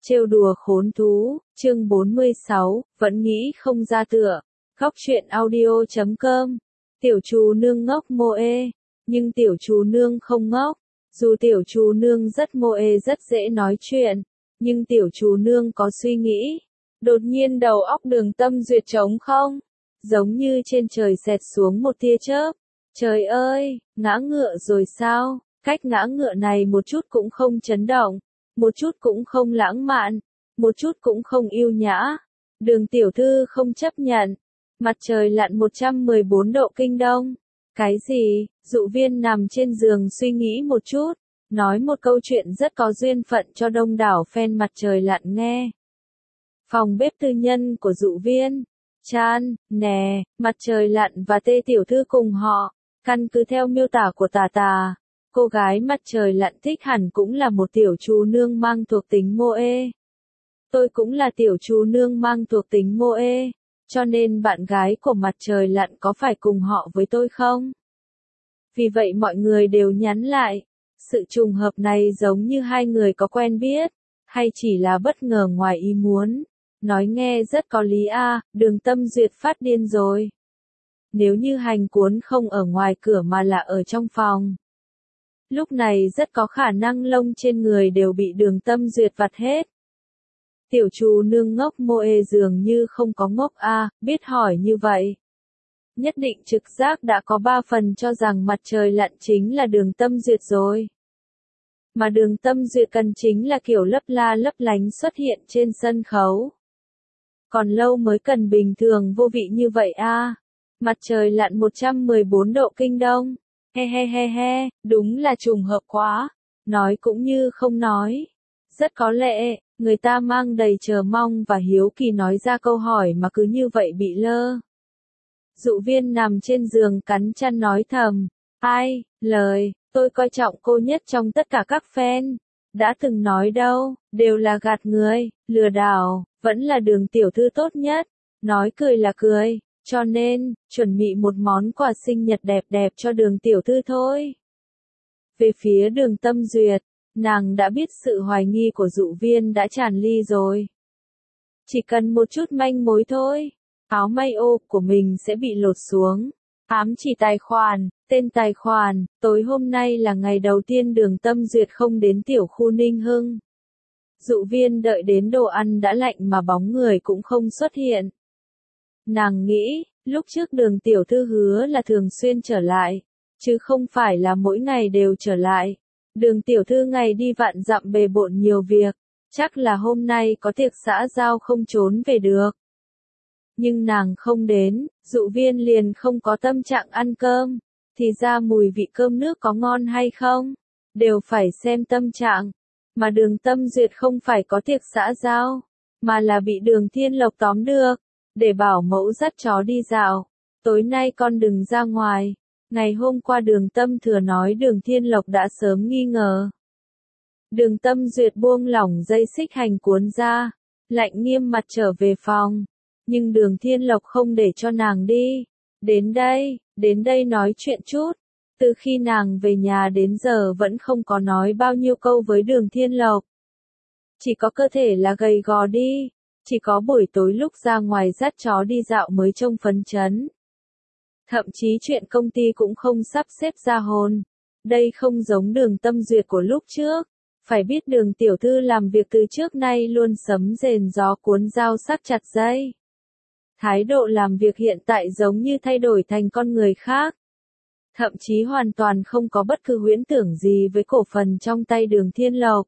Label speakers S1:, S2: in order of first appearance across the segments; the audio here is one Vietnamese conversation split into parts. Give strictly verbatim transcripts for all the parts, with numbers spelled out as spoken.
S1: Trêu đùa khốn thú, chương bốn mươi sáu, vẫn nghĩ không ra tựa. Góc truyện audio chấm com. Tiểu chú nương ngốc mô ê, nhưng tiểu chú nương không ngốc. Dù tiểu chú nương rất mô ê rất dễ nói chuyện, nhưng tiểu chú nương có suy nghĩ. Đột nhiên đầu óc Đường Tâm Duyệt trống không, giống như trên trời xẹt xuống một tia chớp. Trời ơi, ngã ngựa rồi sao? Cách ngã ngựa này một chút cũng không chấn động, một chút cũng không lãng mạn, một chút cũng không yêu nhã. Đường tiểu thư không chấp nhận. Mặt trời lặn một trăm mười bốn độ kinh đông. Cái gì? Dụ Viên nằm trên giường suy nghĩ một chút, nói một câu chuyện rất có duyên phận cho đông đảo fan Mặt trời lặn nghe. Phòng bếp tư nhân của Dụ Viên. Chan, nè, Mặt trời lặn và Tê tiểu thư cùng họ. Căn cứ theo miêu tả của Tà Tà, cô gái Mặt trời lặn thích hẳn cũng là một tiểu chú nương mang thuộc tính mô ê. Tôi cũng là tiểu chú nương mang thuộc tính mô ê, cho nên bạn gái của Mặt trời lặn có phải cùng họ với tôi không? Vì vậy mọi người đều nhắn lại. Sự trùng hợp này giống như hai người có quen biết, hay chỉ là bất ngờ ngoài ý muốn. Nói nghe rất có lý a, à, Đường Tâm Duyệt phát điên rồi. Nếu như hành cuốn không ở ngoài cửa mà là ở trong phòng, lúc này rất có khả năng lông trên người đều bị Đường Tâm Duyệt vặt hết. Tiểu chú nương ngốc mô ê dường như không có ngốc a, à, biết hỏi như vậy. Nhất định trực giác đã có ba phần cho rằng Mặt trời lặn chính là Đường Tâm Duyệt rồi. Mà Đường Tâm Duyệt cần chính là kiểu lấp la lấp lánh xuất hiện trên sân khấu. Còn lâu mới cần bình thường vô vị như vậy a. À. Mặt trời lặn một trăm mười bốn độ kinh đông. He he he he, đúng là trùng hợp quá. Nói cũng như không nói. Rất có lẽ, người ta mang đầy chờ mong và hiếu kỳ nói ra câu hỏi mà cứ như vậy bị lơ. Dụ Viên nằm trên giường cắn chăn nói thầm. Ai, lời, tôi coi trọng cô nhất trong tất cả các fan. Đã từng nói đâu, đều là gạt người, lừa đảo, vẫn là Đường tiểu thư tốt nhất. Nói cười là cười. Cho nên, chuẩn bị một món quà sinh nhật đẹp đẹp cho Đường tiểu thư thôi. Về phía Đường Tâm Duyệt, nàng đã biết sự hoài nghi của Dụ Viên đã tràn ly rồi. Chỉ cần một chút manh mối thôi, áo may ô của mình sẽ bị lột xuống. Ám chỉ tài khoản, tên tài khoản, tối hôm nay là ngày đầu tiên Đường Tâm Duyệt không đến tiểu khu Ninh Hưng. Dụ Viên đợi đến đồ ăn đã lạnh mà bóng người cũng không xuất hiện. Nàng nghĩ, lúc trước Đường tiểu thư hứa là thường xuyên trở lại, chứ không phải là mỗi ngày đều trở lại. Đường tiểu thư ngày đi vạn dặm bề bộn nhiều việc, chắc là hôm nay có tiệc xã giao không trốn về được. Nhưng nàng không đến, Dụ Viên liền không có tâm trạng ăn cơm, thì ra mùi vị cơm nước có ngon hay không, đều phải xem tâm trạng. Mà Đường Tâm Duyệt không phải có tiệc xã giao, mà là bị Đường Thiên Lộc tóm được, để bảo mẫu dắt chó đi dạo. Tối nay con đừng ra ngoài. Ngày hôm qua Đường Tâm Thừa nói Đường Thiên Lộc đã sớm nghi ngờ. Đường Tâm Duyệt buông lỏng dây xích hành cuốn ra, lạnh nghiêm mặt trở về phòng. Nhưng Đường Thiên Lộc không để cho nàng đi. Đến đây, đến đây nói chuyện chút. Từ khi nàng về nhà đến giờ vẫn không có nói bao nhiêu câu với Đường Thiên Lộc. Chỉ có cơ thể là gầy gò đi. Chỉ có buổi tối lúc ra ngoài dắt chó đi dạo mới trông phấn chấn. Thậm chí chuyện công ty cũng không sắp xếp ra hồn. Đây không giống Đường Tâm Duyệt của lúc trước. Phải biết Đường tiểu thư làm việc từ trước nay luôn sấm rền gió cuốn dao sắc chặt dây. Thái độ làm việc hiện tại giống như thay đổi thành con người khác. Thậm chí hoàn toàn không có bất cứ huyễn tưởng gì với cổ phần trong tay Đường Thiên Lộc.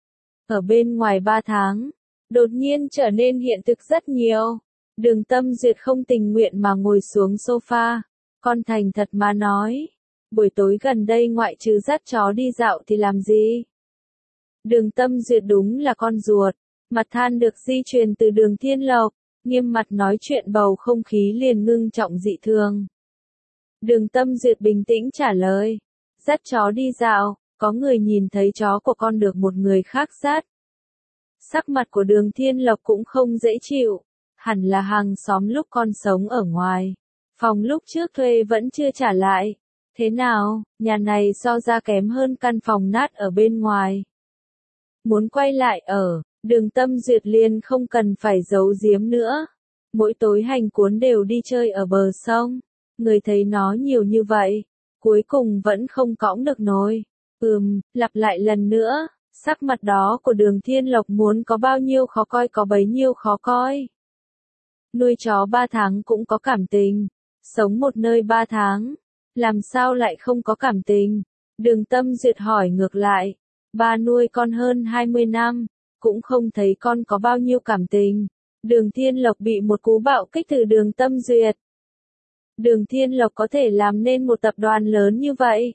S1: Ở bên ngoài ba tháng, đột nhiên trở nên hiện thực rất nhiều. Đường Tâm Duyệt không tình nguyện mà ngồi xuống sofa. Con thành thật mà nói. Buổi tối gần đây ngoại trừ dắt chó đi dạo thì làm gì? Đường Tâm Duyệt đúng là con ruột. Mặt than được di truyền từ Đường Thiên Lộc. Nghiêm mặt nói chuyện bầu không khí liền ngưng trọng dị thường. Đường Tâm Duyệt bình tĩnh trả lời. Dắt chó đi dạo, có người nhìn thấy chó của con được một người khác dắt. Sắc mặt của Đường Thiên Lộc cũng không dễ chịu. Hẳn là hàng xóm lúc con sống ở ngoài. Phòng lúc trước thuê vẫn chưa trả lại. Thế nào, nhà này so ra kém hơn căn phòng nát ở bên ngoài. Muốn quay lại ở, Đường Tâm Duyệt liền không cần phải giấu giếm nữa. Mỗi tối Hành Cuốn đều đi chơi ở bờ sông. Người thấy nó nhiều như vậy, cuối cùng vẫn không cõng được nồi. Ừm, lặp lại lần nữa, sắc mặt đó của Đường Thiên Lộc muốn có bao nhiêu khó coi có bấy nhiêu khó coi. Nuôi chó ba tháng cũng có cảm tình, sống một nơi ba tháng, làm sao lại không có cảm tình? Đường Tâm Duyệt hỏi ngược lại, ba nuôi con hơn hai mươi năm, cũng không thấy con có bao nhiêu cảm tình. Đường Thiên Lộc bị một cú bạo kích từ Đường Tâm Duyệt. Đường Thiên Lộc có thể làm nên một tập đoàn lớn như vậy.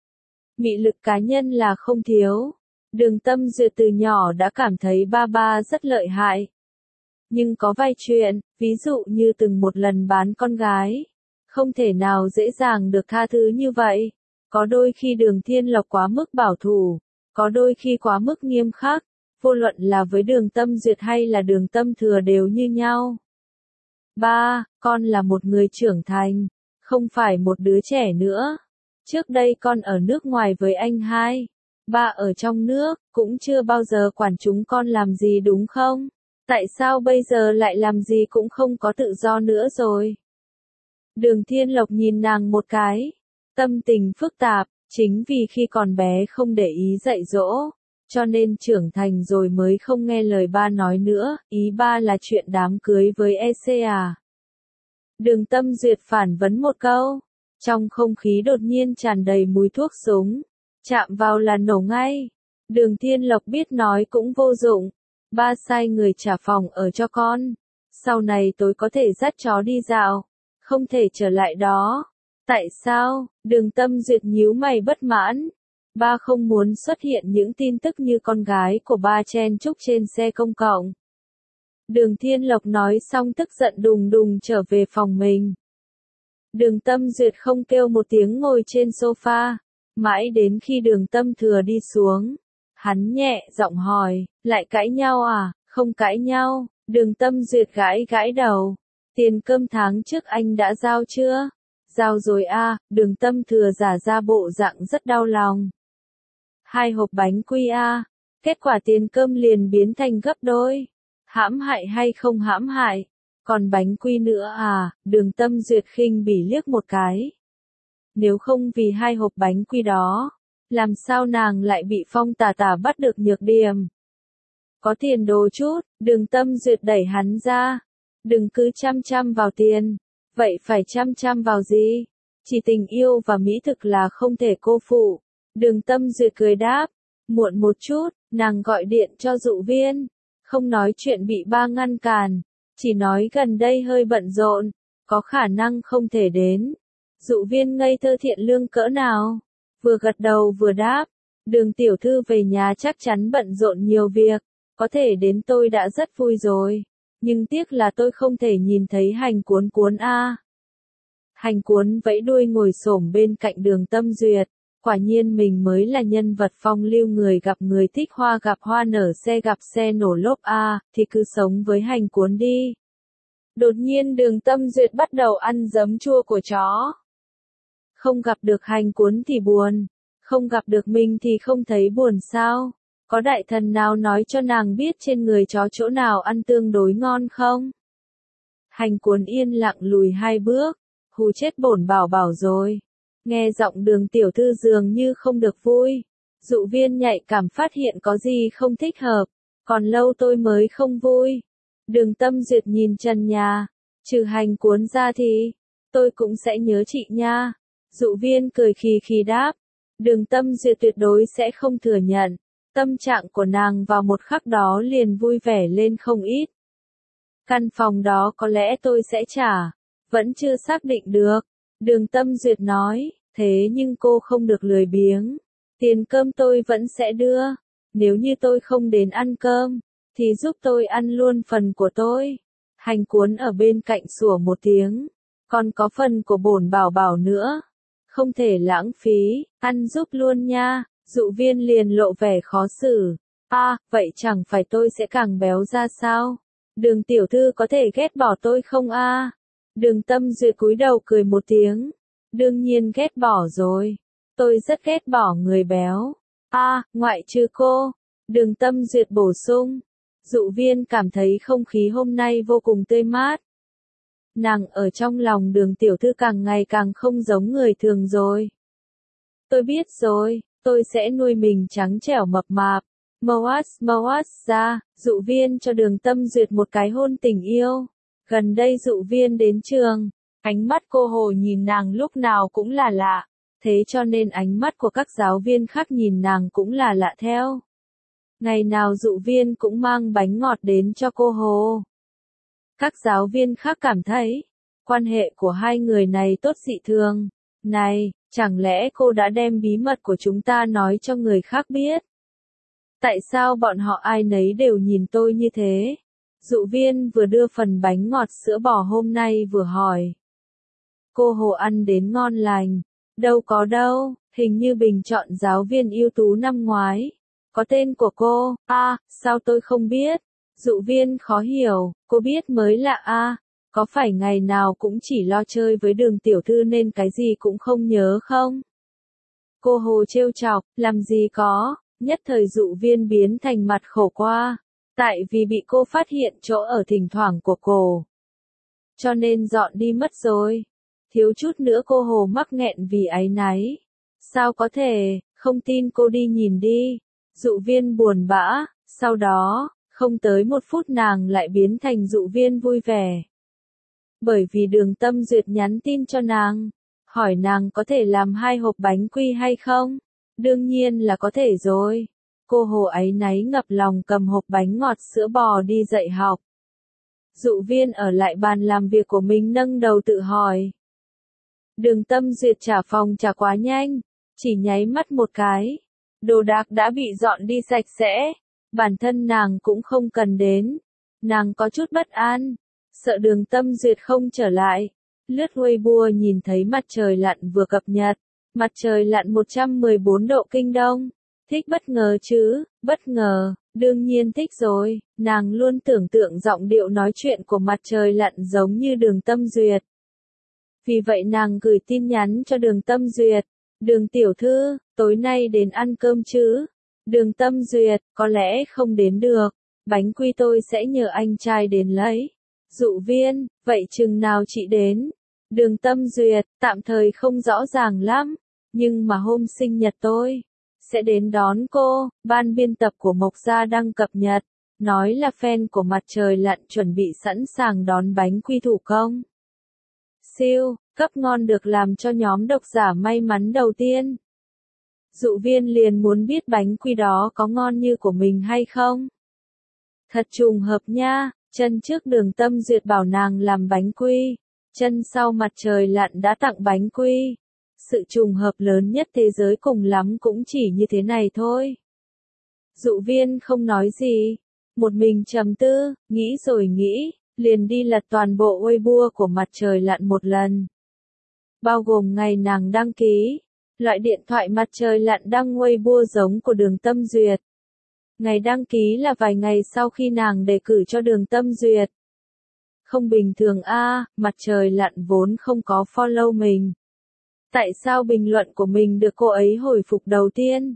S1: Mị lực cá nhân là không thiếu. Đường Tâm Duyệt từ nhỏ đã cảm thấy ba ba rất lợi hại. Nhưng có vài chuyện, ví dụ như từng một lần bán con gái, không thể nào dễ dàng được tha thứ như vậy. Có đôi khi Đường Thiên Lộc quá mức bảo thủ, có đôi khi quá mức nghiêm khắc, vô luận là với Đường Tâm Duyệt hay là Đường Tâm Thừa đều như nhau. Ba, con là một người trưởng thành, không phải một đứa trẻ nữa. Trước đây con ở nước ngoài với anh hai, ba ở trong nước, cũng chưa bao giờ quản chúng con làm gì đúng không? Tại sao bây giờ lại làm gì cũng không có tự do nữa rồi? Đường Thiên Lộc nhìn nàng một cái, tâm tình phức tạp, chính vì khi còn bé không để ý dạy dỗ, cho nên trưởng thành rồi mới không nghe lời ba nói nữa, ý ba là chuyện đám cưới với e xê à. Đường Tâm Duyệt phản vấn một câu, trong không khí đột nhiên tràn đầy mùi thuốc súng, chạm vào là nổ ngay. Đường Thiên Lộc biết nói cũng vô dụng, ba sai người trả phòng ở cho con, sau này tối có thể dắt chó đi dạo, không thể trở lại đó. Tại sao? Đường Tâm Duyệt nhíu mày bất mãn. Ba không muốn xuất hiện những tin tức như con gái của ba chen chúc trên xe công cộng. Đường Thiên Lộc nói xong tức giận đùng đùng trở về phòng mình. Đường Tâm Duyệt không kêu một tiếng ngồi trên sofa, mãi đến khi Đường Tâm Thừa đi xuống. Hắn nhẹ giọng hỏi, lại cãi nhau à? Không cãi nhau. Đường Tâm Duyệt gãi gãi đầu. Tiền cơm tháng trước anh đã giao chưa? Giao rồi a. Đường Tâm Thừa giả ra bộ dạng rất đau lòng. Hai hộp bánh quy a. Kết quả tiền cơm liền biến thành gấp đôi. Hãm hại hay không hãm hại? Còn bánh quy nữa à? Đường Tâm Duyệt khinh bỉ liếc một cái. Nếu không vì hai hộp bánh quy đó, làm sao nàng lại bị Phong Tà Tà bắt được nhược điểm? Có tiền đồ chút, Đường Tâm Duyệt đẩy hắn ra. Đừng cứ chăm chăm vào tiền. Vậy phải chăm chăm vào gì? Chỉ tình yêu và mỹ thực là không thể cô phụ. Đường Tâm Duyệt cười đáp. Muộn một chút, nàng gọi điện cho Dụ Viên. Không nói chuyện bị ba ngăn cản. Chỉ nói gần đây hơi bận rộn, có khả năng không thể đến. Dụ Viên ngây thơ thiện lương cỡ nào? Vừa gật đầu vừa đáp. Đường tiểu thư về nhà chắc chắn bận rộn nhiều việc. Có thể đến tôi đã rất vui rồi. Nhưng tiếc là tôi không thể nhìn thấy Hành Cuốn Cuốn a. Hành Cuốn vẫy đuôi ngồi xổm bên cạnh Đường Tâm Duyệt. Quả nhiên mình mới là nhân vật phong lưu, người gặp người thích hoa gặp hoa, nở xe gặp xe nổ lốp a, thì cứ sống với Hành Cuốn đi. Đột nhiên Đường Tâm Duyệt bắt đầu ăn giấm chua của chó. Không gặp được Hành Cuốn thì buồn, không gặp được mình thì không thấy buồn sao? Có đại thần nào nói cho nàng biết trên người chó chỗ nào ăn tương đối ngon không? Hành Cuốn yên lặng lùi hai bước, hù chết bổn bảo bảo rồi. Nghe giọng Đường tiểu thư dường như không được vui. Dụ Viên nhạy cảm phát hiện có gì không thích hợp, còn lâu tôi mới không vui. Đường Tâm Duyệt nhìn trần nhà, trừ Hành Cuốn ra thì, tôi cũng sẽ nhớ chị nha. Dụ Viên cười khì khì đáp, Đường Tâm Duyệt tuyệt đối sẽ không thừa nhận. Tâm trạng của nàng vào một khắc đó liền vui vẻ lên không ít. Căn phòng đó có lẽ tôi sẽ trả, vẫn chưa xác định được. Đường Tâm Duyệt nói, thế nhưng cô không được lười biếng. Tiền cơm tôi vẫn sẽ đưa. Nếu như tôi không đến ăn cơm, thì giúp tôi ăn luôn phần của tôi. Hành Cuốn ở bên cạnh sủa một tiếng. Còn có phần của bổn bảo bảo nữa. Không thể lãng phí, ăn giúp luôn nha. Dụ Viên liền lộ vẻ khó xử. À, vậy chẳng phải tôi sẽ càng béo ra sao? Đường tiểu thư có thể ghét bỏ tôi không a? À? Đường Tâm Duyệt cúi đầu cười một tiếng. Đương nhiên ghét bỏ rồi. Tôi rất ghét bỏ người béo. A, à, ngoại trừ cô. Đường Tâm Duyệt bổ sung. Dụ Viên cảm thấy không khí hôm nay vô cùng tươi mát. Nàng ở trong lòng Đường tiểu thư càng ngày càng không giống người thường rồi. Tôi biết rồi, tôi sẽ nuôi mình trắng trẻo mập mạp. Moas Moas ra, Dụ Viên cho Đường Tâm Duyệt một cái hôn tình yêu. Gần đây Dụ Viên đến trường, ánh mắt cô Hồ nhìn nàng lúc nào cũng là lạ, thế cho nên ánh mắt của các giáo viên khác nhìn nàng cũng là lạ theo. Ngày nào Dụ Viên cũng mang bánh ngọt đến cho cô Hồ. Các giáo viên khác cảm thấy, quan hệ của hai người này tốt dị thường. Này, chẳng lẽ cô đã đem bí mật của chúng ta nói cho người khác biết? Tại sao bọn họ ai nấy đều nhìn tôi như thế? Dụ Viên vừa đưa phần bánh ngọt sữa bò hôm nay vừa hỏi. Cô Hồ ăn đến ngon lành. Đâu có đâu, hình như bình chọn giáo viên ưu tú năm ngoái. Có tên của cô, a à, sao tôi không biết? Dụ Viên khó hiểu, cô biết mới lạ a à, có phải ngày nào cũng chỉ lo chơi với Đường tiểu thư nên cái gì cũng không nhớ không? Cô Hồ trêu chọc, làm gì có, nhất thời Dụ Viên biến thành mặt khổ qua, tại vì bị cô phát hiện chỗ ở thỉnh thoảng của cô. Cho nên dọn đi mất rồi. Thiếu chút nữa cô Hồ mắc nghẹn vì áy náy. Sao có thể, không tin cô đi nhìn đi. Dụ Viên buồn bã, sau đó, không tới một phút nàng lại biến thành Dụ Viên vui vẻ. Bởi vì Đường Tâm Duyệt nhắn tin cho nàng, hỏi nàng có thể làm hai hộp bánh quy hay không? Đương nhiên là có thể rồi. Cô Hồ áy náy ngập lòng cầm hộp bánh ngọt sữa bò đi dạy học. Dụ Viên ở lại bàn làm việc của mình nâng đầu tự hỏi. Đường Tâm Duyệt trả phòng trả quá nhanh, chỉ nháy mắt một cái. Đồ đạc đã bị dọn đi sạch sẽ, bản thân nàng cũng không cần đến. Nàng có chút bất an, sợ Đường Tâm Duyệt không trở lại. Lướt Weibo nhìn thấy mặt trời lặn vừa cập nhật, mặt trời lặn một trăm mười bốn độ kinh đông. Thích bất ngờ chứ, bất ngờ, đương nhiên thích rồi, nàng luôn tưởng tượng giọng điệu nói chuyện của mặt trời lặn giống như Đường Tâm Duyệt. Vì vậy nàng gửi tin nhắn cho Đường Tâm Duyệt. Đường tiểu thư, tối nay đến ăn cơm chứ? Đường Tâm Duyệt, có lẽ không đến được. Bánh quy tôi sẽ nhờ anh trai đến lấy. Dụ Viên, vậy chừng nào chị đến? Đường Tâm Duyệt, tạm thời không rõ ràng lắm. Nhưng mà hôm sinh nhật tôi sẽ đến đón cô. Ban biên tập của Mộc Gia đang cập nhật. Nói là fan của mặt trời lặn chuẩn bị sẵn sàng đón bánh quy thủ công. Siêu, cấp ngon được làm cho nhóm độc giả may mắn đầu tiên. Dụ Viên liền muốn biết bánh quy đó có ngon như của mình hay không. Thật trùng hợp nha, chân trước Đường Tâm Duyệt bảo nàng làm bánh quy, chân sau mặt trời lặn đã tặng bánh quy. Sự trùng hợp lớn nhất thế giới cùng lắm cũng chỉ như thế này thôi. Dụ Viên không nói gì, một mình trầm tư, nghĩ rồi nghĩ, liền đi lật toàn bộ Weibo của mặt trời lặn một lần. Bao gồm ngày nàng đăng ký, loại điện thoại mặt trời lặn đăng Weibo giống của Đường Tâm Duyệt. Ngày đăng ký là vài ngày sau khi nàng đề cử cho Đường Tâm Duyệt. Không bình thường a, à, mặt trời lặn vốn không có follow mình. Tại sao bình luận của mình được cô ấy hồi phục đầu tiên?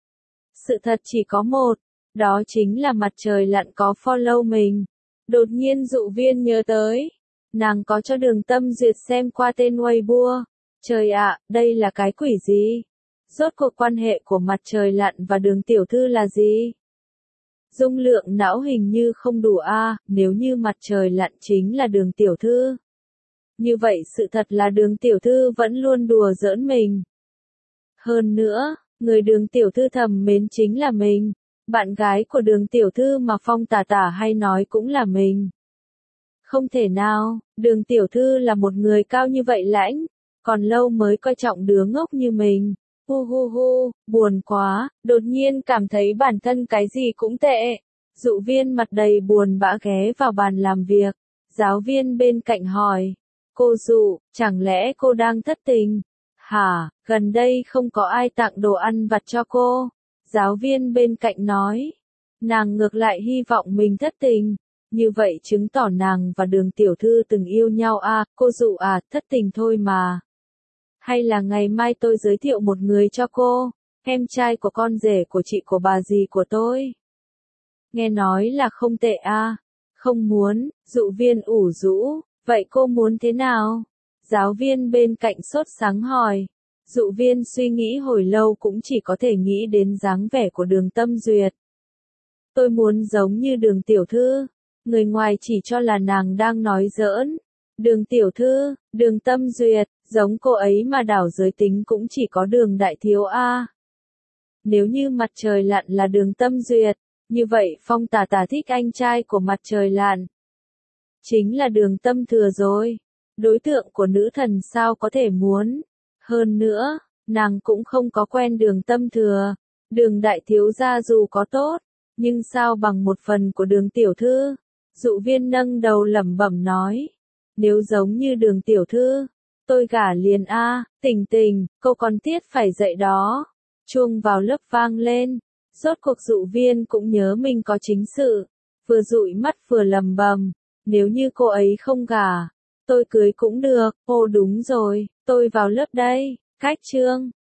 S1: Sự thật chỉ có một, đó chính là mặt trời lặn có follow mình. Đột nhiên Dụ Viên nhớ tới, nàng có cho Đường Tâm Duyệt xem qua tên Weibo. Trời ạ, à, đây là cái quỷ gì? Rốt cuộc quan hệ của mặt trời lặn và Đường tiểu thư là gì? Dung lượng não hình như không đủ a, à, nếu như mặt trời lặn chính là Đường tiểu thư. Như vậy sự thật là Đường tiểu thư vẫn luôn đùa giỡn mình. Hơn nữa, người Đường tiểu thư thầm mến chính là mình. Bạn gái của Đường tiểu thư mà Phong tả tả hay nói cũng là mình. Không thể nào, Đường tiểu thư là một người cao như vậy lãnh, còn lâu mới coi trọng đứa ngốc như mình. Hu hu hu, buồn quá, đột nhiên cảm thấy bản thân cái gì cũng tệ. Dụ Viên mặt đầy buồn bã ghé vào bàn làm việc. Giáo viên bên cạnh hỏi, cô Dụ, chẳng lẽ cô đang thất tình? Hả, gần đây không có ai tặng đồ ăn vặt cho cô. Giáo viên bên cạnh nói, nàng ngược lại hy vọng mình thất tình. Như vậy chứng tỏ nàng và Đường tiểu thư từng yêu nhau à, cô Dụ à, thất tình thôi mà. Hay là ngày mai tôi giới thiệu một người cho cô, em trai của con rể của chị của bà dì của tôi. Nghe nói là không tệ a. Không muốn, dụ viên ủ rũ, vậy cô muốn thế nào? Giáo viên bên cạnh sốt sắng hỏi. Dụ viên suy nghĩ hồi lâu cũng chỉ có thể nghĩ đến dáng vẻ của Đường Tâm Duyệt. Tôi muốn giống như Đường tiểu thư. Người ngoài chỉ cho là nàng đang nói giỡn. Đường tiểu thư, Đường Tâm Duyệt, giống cô ấy mà đảo giới tính cũng chỉ có Đường đại thiếu a. Nếu như Mặt Trời Lặn là Đường Tâm Duyệt, như vậy Phong Tả Tả thích anh trai của Mặt Trời Lặn chính là Đường Tâm Thừa rồi. Đối tượng của nữ thần sao có thể muốn. Hơn nữa, nàng cũng không có quen Đường Tâm Thừa. Đường đại thiếu gia dù có tốt, nhưng sao bằng một phần của Đường tiểu thư. Dụ viên nâng đầu lẩm bẩm nói. Nếu giống như Đường tiểu thư, tôi gả liền a. Tình Tình, cô còn tiết phải dậy đó. Chuông vào lớp vang lên. Rốt cuộc dụ viên cũng nhớ mình có chính sự. Vừa dụi mắt vừa lầm bầm. Nếu như cô ấy không gả, tôi cưới cũng được. Ô đúng rồi, tôi vào lớp đây. Cách chương.